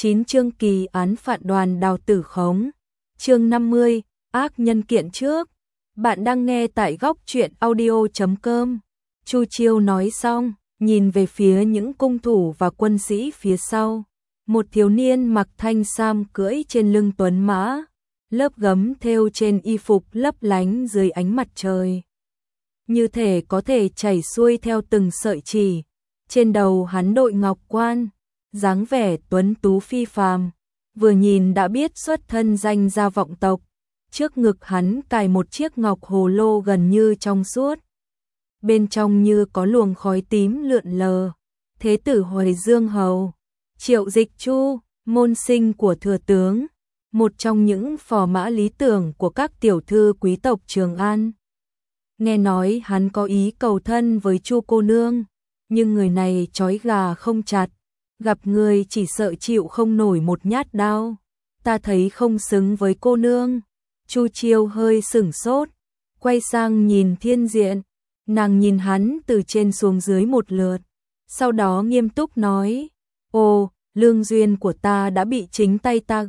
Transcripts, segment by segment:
9 chương kỳ án phạt đoàn Đào Tử Khống. Chương 50, ác nhân kiện trước. Bạn đang nghe tại góc truyện audio.com. Chu Chiêu nói xong, nhìn về phía những cung thủ và quân sĩ phía sau. Một thiếu niên mặc thanh sam cưỡi trên lưng tuấn mã, lớp gấm thêu trên y phục lấp lánh dưới ánh mặt trời. Như thể có thể chảy xuôi theo từng sợi chỉ. Trên đầu hắn đội ngọc quan, dáng vẻ tuấn tú phi phàm, vừa nhìn đã biết xuất thân danh gia vọng tộc. Trước ngực hắn cài một chiếc ngọc hồ lô gần như trong suốt. Bên trong như có luồng khói tím lượn lờ. Thế tử Huệ Dương Hầu, Triệu Dịch Chu, môn sinh của thừa tướng, một trong những phò mã lý tưởng của các tiểu thư quý tộc Trường An. Nghe nói hắn có ý cầu thân với Chu cô nương, nhưng người này trói gà không chặt, gặp người chỉ sợ chịu không nổi một nhát đao. Ta thấy không xứng với cô nương. Chu Chiêu hơi sửng sốt, quay sang nhìn Thiên Diện. Nàng nhìn hắn từ trên xuống dưới một lượt, sau đó nghiêm túc nói: "Ồ, lương duyên của ta đã bị chính tay ta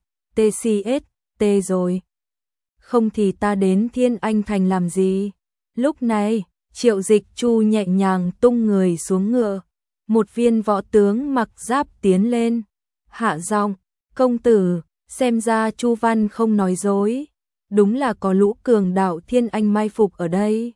TCST rồi. Không thì ta đến Thiên Anh Thành làm gì?" Lúc này, Triệu Dịch Chu nhẹ nhàng tung người xuống ngựa. Một viên võ tướng mặc giáp tiến lên, hạ giọng: "Công tử, xem ra Chu Văn không nói dối, đúng là có lũ cường đạo Thiên Anh mai phục ở đây.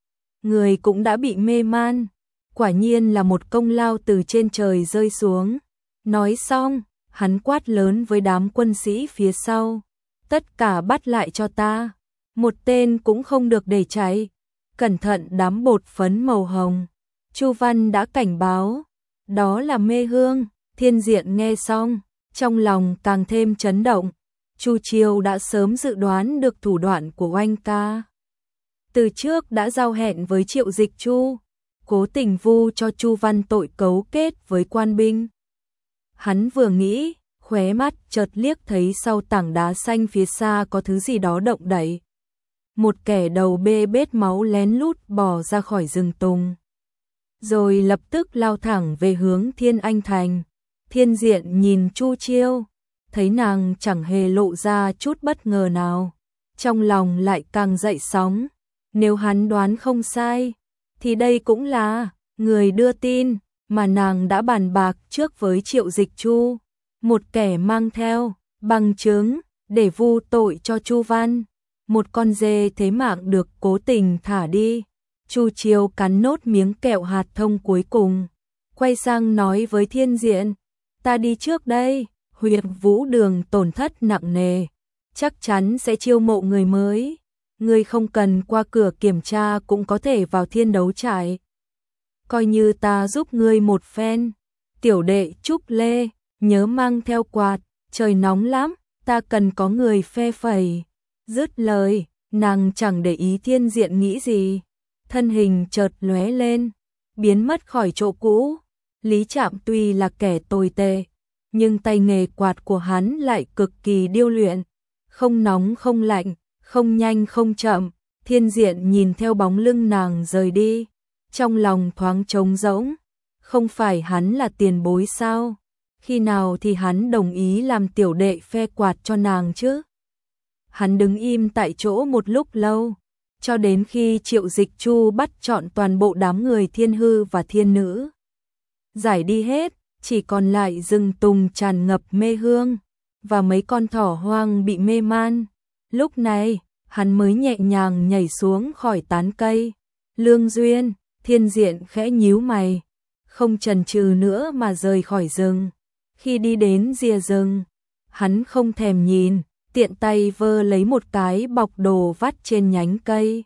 Người cũng đã bị mê man, quả nhiên là một công lao từ trên trời rơi xuống." Nói xong, hắn quát lớn với đám quân sĩ phía sau: "Tất cả bắt lại cho ta, một tên cũng không được để chạy, cẩn thận đám bột phấn màu hồng." Chu Văn đã cảnh báo, đó là mê hương. Thiên Diện nghe xong, trong lòng càng thêm chấn động. Chu Chiêu đã sớm dự đoán được thủ đoạn của oanh ca. Từ trước đã giao hẹn với Triệu Dịch Chu, cố tình vu cho Chu Văn tội cấu kết với quan binh. Hắn vừa nghĩ, khóe mắt chợt liếc thấy sau tảng đá xanh phía xa có thứ gì đó động đậy. Một kẻ đầu bê bết máu lén lút bò ra khỏi rừng tùng, rồi lập tức lao thẳng về hướng Thiên Anh Thành. Thiên Diện nhìn Chu Chiêu, thấy nàng chẳng hề lộ ra chút bất ngờ nào, trong lòng lại càng dậy sóng. Nếu hắn đoán không sai, thì đây cũng là người đưa tin mà nàng đã bàn bạc trước với Triệu Dịch Chu, một kẻ mang theo bằng chứng để vu tội cho Chu Văn. Một con dê thế mạng được cố tình thả đi. Chu Chiêu cắn nốt miếng kẹo hạt thông cuối cùng, quay sang nói với Thiên Diện: "Ta đi trước đây, huyện Vũ Đường tổn thất nặng nề, chắc chắn sẽ chiêu mộ người mới. Ngươi không cần qua cửa kiểm tra cũng có thể vào Thiên Đấu Trại. Coi như ta giúp ngươi một phen. Tiểu đệ Trúc Lê, nhớ mang theo quạt, trời nóng lắm, ta cần có người phe phẩy." Dứt lời, nàng chẳng để ý Thiên Diện nghĩ gì, thân hình chợt lóe lên, biến mất khỏi chỗ cũ. Lý Trạm tuy là kẻ tồi tệ, nhưng tay nghề quạt của hắn lại cực kỳ điêu luyện, không nóng không lạnh, không nhanh không chậm. Thiên Diện nhìn theo bóng lưng nàng rời đi, trong lòng thoáng trống rỗng. Không phải hắn là tiền bối sao? Khi nào thì hắn đồng ý làm tiểu đệ phe quạt cho nàng chứ? Hắn đứng im tại chỗ một lúc lâu, cho đến khi Triệu Dịch Chu bắt chọn toàn bộ đám người Thiên Hư và Thiên Nữ. Giải đi hết, chỉ còn lại rừng tùng tràn ngập mê hương, và mấy con thỏ hoang bị mê man. Lúc này, hắn mới nhẹ nhàng nhảy xuống khỏi tán cây. "Lương duyên." Thiên Diện khẽ nhíu mày, không chần chừ nữa mà rời khỏi rừng. Khi đi đến rìa rừng, hắn không thèm nhìn, tiện tay vơ lấy một cái bọc đồ vắt trên nhánh cây,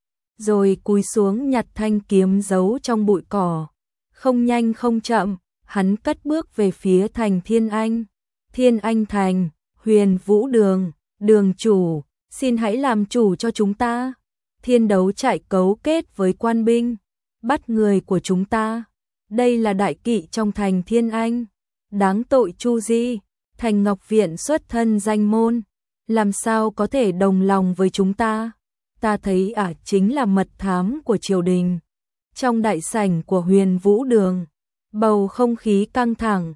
rồi cúi xuống nhặt thanh kiếm giấu trong bụi cỏ. Không nhanh không chậm, hắn cất bước về phía thành Thiên Anh. "Thiên Anh Thành, Huyền Vũ Đường, đường chủ, xin hãy làm chủ cho chúng ta. Thiên Đấu Trại cấu kết với quan binh, bắt người của chúng ta. Đây là đại kỵ trong thành Thiên Anh. Đáng tội Chu Di, thành Ngọc Viện xuất thân danh môn, làm sao có thể đồng lòng với chúng ta? Ta thấy chính là mật thám của triều đình." Trong đại sảnh của Huyền Vũ Đường, bầu không khí căng thẳng,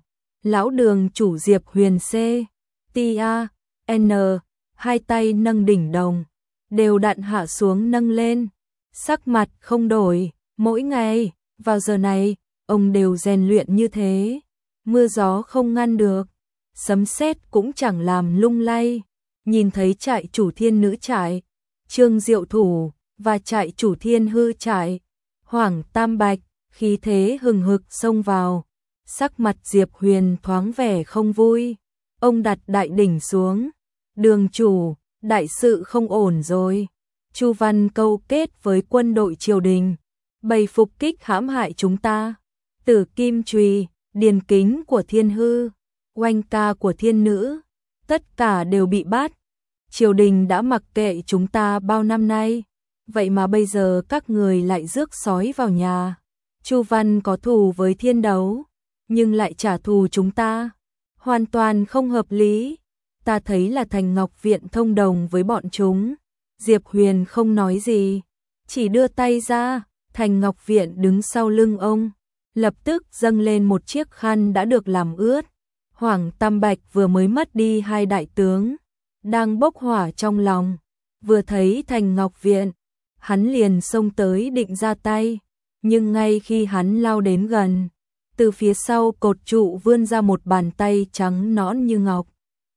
Lão đường chủ Diệp Huyền C. Tia, N, hai tay nâng đỉnh đồng, đều đặn hạ xuống nâng lên, sắc mặt không đổi, mỗi ngày, vào giờ này, ông đều rèn luyện như thế, mưa gió không ngăn được, sấm sét cũng chẳng làm lung lay, nhìn thấy trại chủ Thiên Nữ trại, Trương Diệu Thủ, và trại chủ Thiên Hư trại, Hoàng Tam Bạch, khí thế hừng hực xông vào, sắc mặt Diệp Huyền thoáng vẻ không vui, ông đặt đại đỉnh xuống, đường chủ, đại sự không ổn rồi, Chu Văn câu kết với quân đội triều đình, bày phục kích hãm hại chúng ta, Tử Kim Chùy, Điền Kính của Thiên Hư, Oanh Ca của Thiên Nữ, tất cả đều bị bắt, triều đình đã mặc kệ chúng ta bao năm nay, vậy mà bây giờ các người lại rước sói vào nhà, Chu Văn có thù với Thiên Đấu, nhưng lại trả thù chúng ta, hoàn toàn không hợp lý, ta thấy là Thành Ngọc Viện thông đồng với bọn chúng, Diệp Huyền không nói gì, chỉ đưa tay ra, Thành Ngọc Viện đứng sau lưng ông, lập tức dâng lên một chiếc khăn đã được làm ướt, Hoàng Tam Bạch vừa mới mất đi hai đại tướng, đang bốc hỏa trong lòng, vừa thấy Thành Ngọc Viện, hắn liền xông tới định ra tay, nhưng ngay khi hắn lao đến gần, từ phía sau cột trụ vươn ra một bàn tay trắng nõn như ngọc,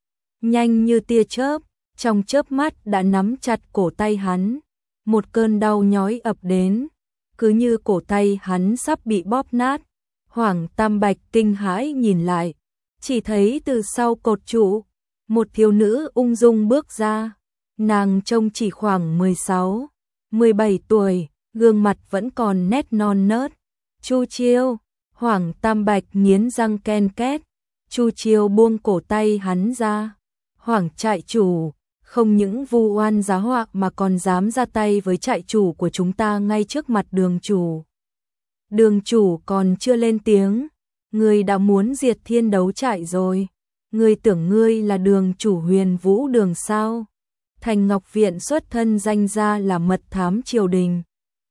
nhanh như tia chớp, trong chớp mắt đã nắm chặt cổ tay hắn, một cơn đau nhói ập đến, cứ như cổ tay hắn sắp bị bóp nát. Hoàng Tam Bạch kinh hãi nhìn lại, chỉ thấy từ sau cột trụ, một thiếu nữ ung dung bước ra, nàng trông chỉ khoảng 16, 17 tuổi, gương mặt vẫn còn nét non nớt. Chu Chiêu, Hoàng Tam Bạch nghiến răng ken két, Chu Chiêu buông cổ tay hắn ra. Hoàng trại chủ, không những vu oan giá họa mà còn dám ra tay với trại chủ của chúng ta ngay trước mặt đường chủ. Đường chủ còn chưa lên tiếng, ngươi đã muốn diệt Thiên Đấu trại rồi. Ngươi tưởng ngươi là đường chủ Huyền Vũ đường sao? Thành Ngọc Viện xuất thân danh ra là mật thám triều đình.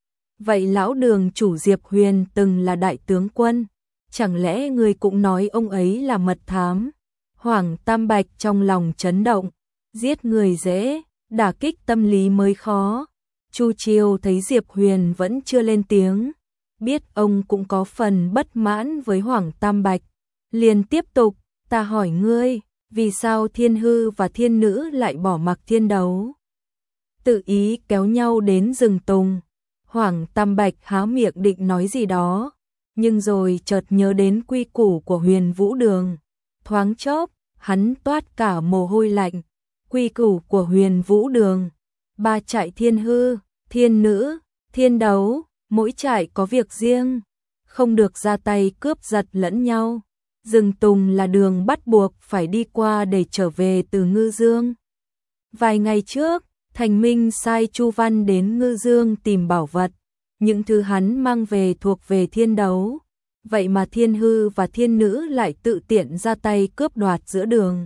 Vậy lão đường chủ Diệp Huyền từng là đại tướng quân, chẳng lẽ ngươi cũng nói ông ấy là mật thám? Hoàng Tam Bạch trong lòng chấn động, giết người dễ, đả kích tâm lý mới khó. Chu Chiêu thấy Diệp Huyền vẫn chưa lên tiếng, biết ông cũng có phần bất mãn với Hoàng Tam Bạch, liền tiếp tục, ta hỏi ngươi, vì sao Thiên Hư và Thiên Nữ lại bỏ mặc Thiên Đấu? Tự ý kéo nhau đến rừng tùng. Hoàng Tam Bạch há miệng định nói gì đó, nhưng rồi chợt nhớ đến quy củ của Huyền Vũ đường. Thoáng chốc, hắn toát cả mồ hôi lạnh. Quy củ của Huyền Vũ đường, 3 trại Thiên Hư, Thiên Nữ, Thiên Đấu, mỗi trại có việc riêng, không được ra tay cướp giật lẫn nhau. Rừng tùng là đường bắt buộc phải đi qua để trở về từ Ngư Dương. Vài ngày trước, Thành Minh sai Chu Văn đến Ngư Dương tìm bảo vật, những thứ hắn mang về thuộc về Thiên Đấu, vậy mà Thiên Hư và Thiên Nữ lại tự tiện ra tay cướp đoạt giữa đường.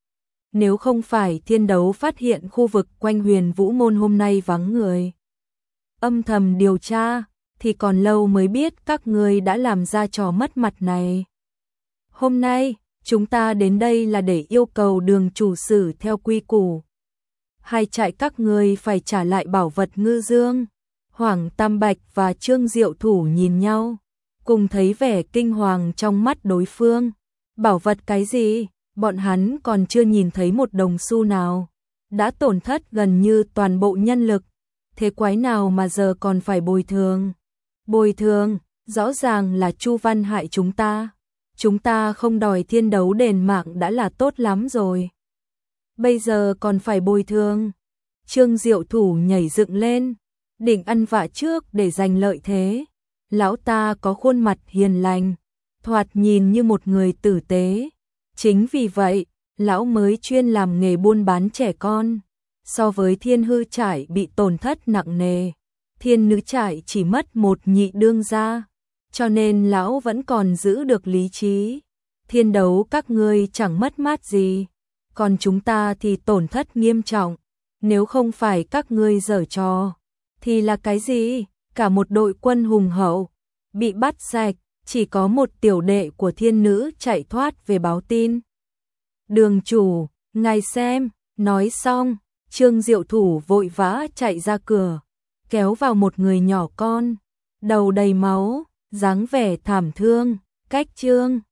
Nếu không phải Thiên Đấu phát hiện khu vực quanh Huyền Vũ môn hôm nay vắng người, âm thầm điều tra, thì còn lâu mới biết các ngươi đã làm ra trò mất mặt này. Hôm nay, chúng ta đến đây là để yêu cầu đường chủ xử theo quy củ. Hai trại các ngươi phải trả lại bảo vật Ngư Dương. Hoàng Tam Bạch và Trương Diệu Thủ nhìn nhau, cùng thấy vẻ kinh hoàng trong mắt đối phương. Bảo vật cái gì? Bọn hắn còn chưa nhìn thấy một đồng xu nào. Đã tổn thất gần như toàn bộ nhân lực. Thế quái nào mà giờ còn phải bồi thường? Bồi thường, rõ ràng là Chu Văn hại chúng ta. Chúng ta không đòi Thiên Đấu đền mạng đã là tốt lắm rồi. Bây giờ còn phải bồi thường. Trương Diệu Thủ nhảy dựng lên, định ăn vạ trước để giành lợi thế. Lão ta có khuôn mặt hiền lành, thoạt nhìn như một người tử tế. Chính vì vậy, lão mới chuyên làm nghề buôn bán trẻ con. So với Thiên Hư trại bị tổn thất nặng nề, Thiên Nữ trại chỉ mất một nhị đương gia, cho nên lão vẫn còn giữ được lý trí. Thiên Đấu các ngươi chẳng mất mát gì, còn chúng ta thì tổn thất nghiêm trọng. Nếu không phải các ngươi giở trò, thì là cái gì? Cả một đội quân hùng hậu bị bắt sạch, chỉ có một tiểu đệ của thiên nữ chạy thoát về báo tin. Đường chủ, ngài xem, nói xong, Trương Diệu Thủ vội vã chạy ra cửa, kéo vào một người nhỏ con, đầu đầy máu, dáng vẻ thảm thương, cách Trương